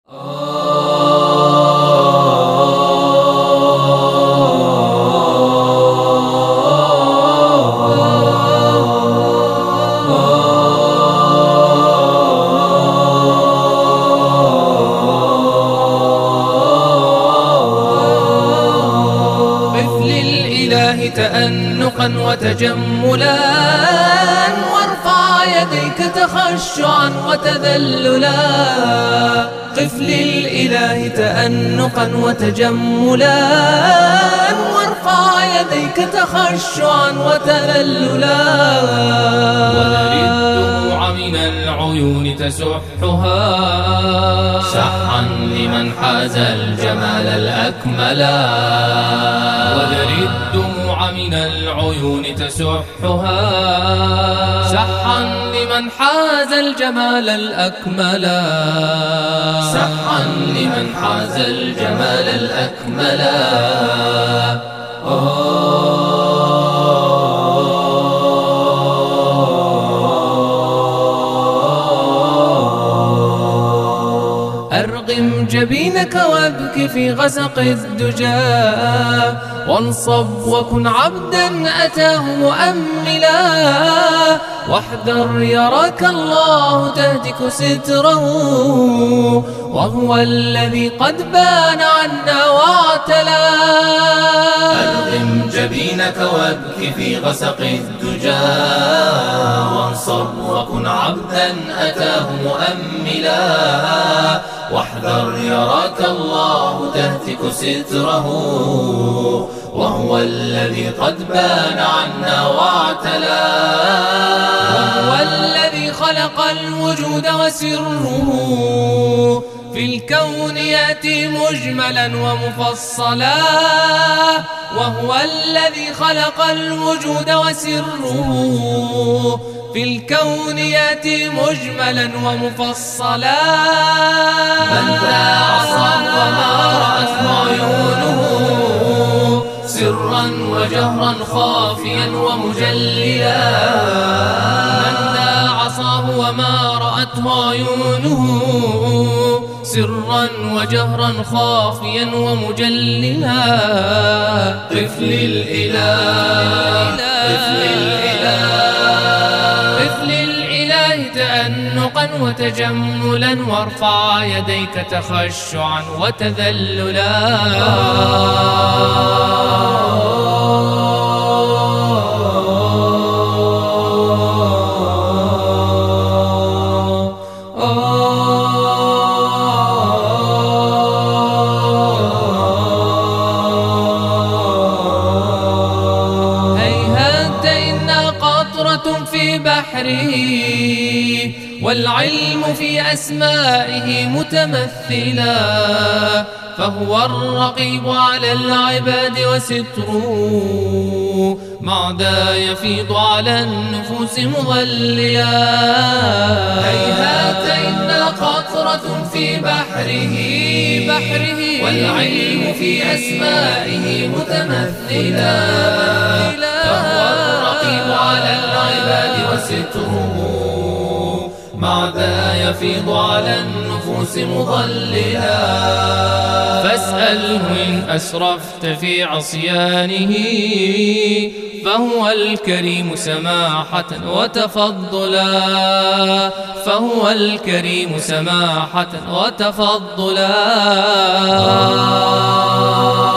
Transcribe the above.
تأنقا وتجملا وارفع يديك تخشعا وتذللا. قف للإله تأنقا وتجملا وارفع يديك تخشعا وتذللا. وذر الدموع من العيون تسحها سحا لمن حاز الجمال الأكملا. وذر الدموع من العيون تسحها سحا لمن حاز الجمال الأكملا. سحا لمن حاز الجمال الأكملا. أرغم جبينك وابك في غسق الدجى وانصب وكن عبدا أتاه مؤملا. واحذر يراك الله تهتك ستره وهو الذي قد بان عنا واعتلى. أرغم جبينك وابك في غسق الدجى وانصب وكن عبدا أتاه مؤملا. واحذر يراك الله تهتك ستره وهو الذي قد بان عنا واعتلى. وهو الذي خلق الوجود وسره في الكون يأتي مجملا ومفصلا. وهو الذي خلق الوجود وسره في الكون يأتي مجملا ومفصلا. من ذا عصاه وما رأته عيونه سرا وجهرا خافيا ومجليا. من ذا عصاه وما رأته عيونه سرا وجهرا خافيا ومجللا. قف للإله قف للإله قف للإله تأنقا وتجملا وارفع يديك تخشعا وتذللا. في بحره والعلم في أسمائه متمثلا. فهو الرقيب على العباد وستره معدا يفيض على النفوس مغليا. هيهات إن قطرة في بحره والعلم في أسمائه متمثلا. فهو الرقيب على العباد وستره معدا يفيض على النفوس مضللا. فاسأله إن أسرفت في عصيانه فهو الكريم سماحة وتفضلا. فهو الكريم سماحة وتفضلا.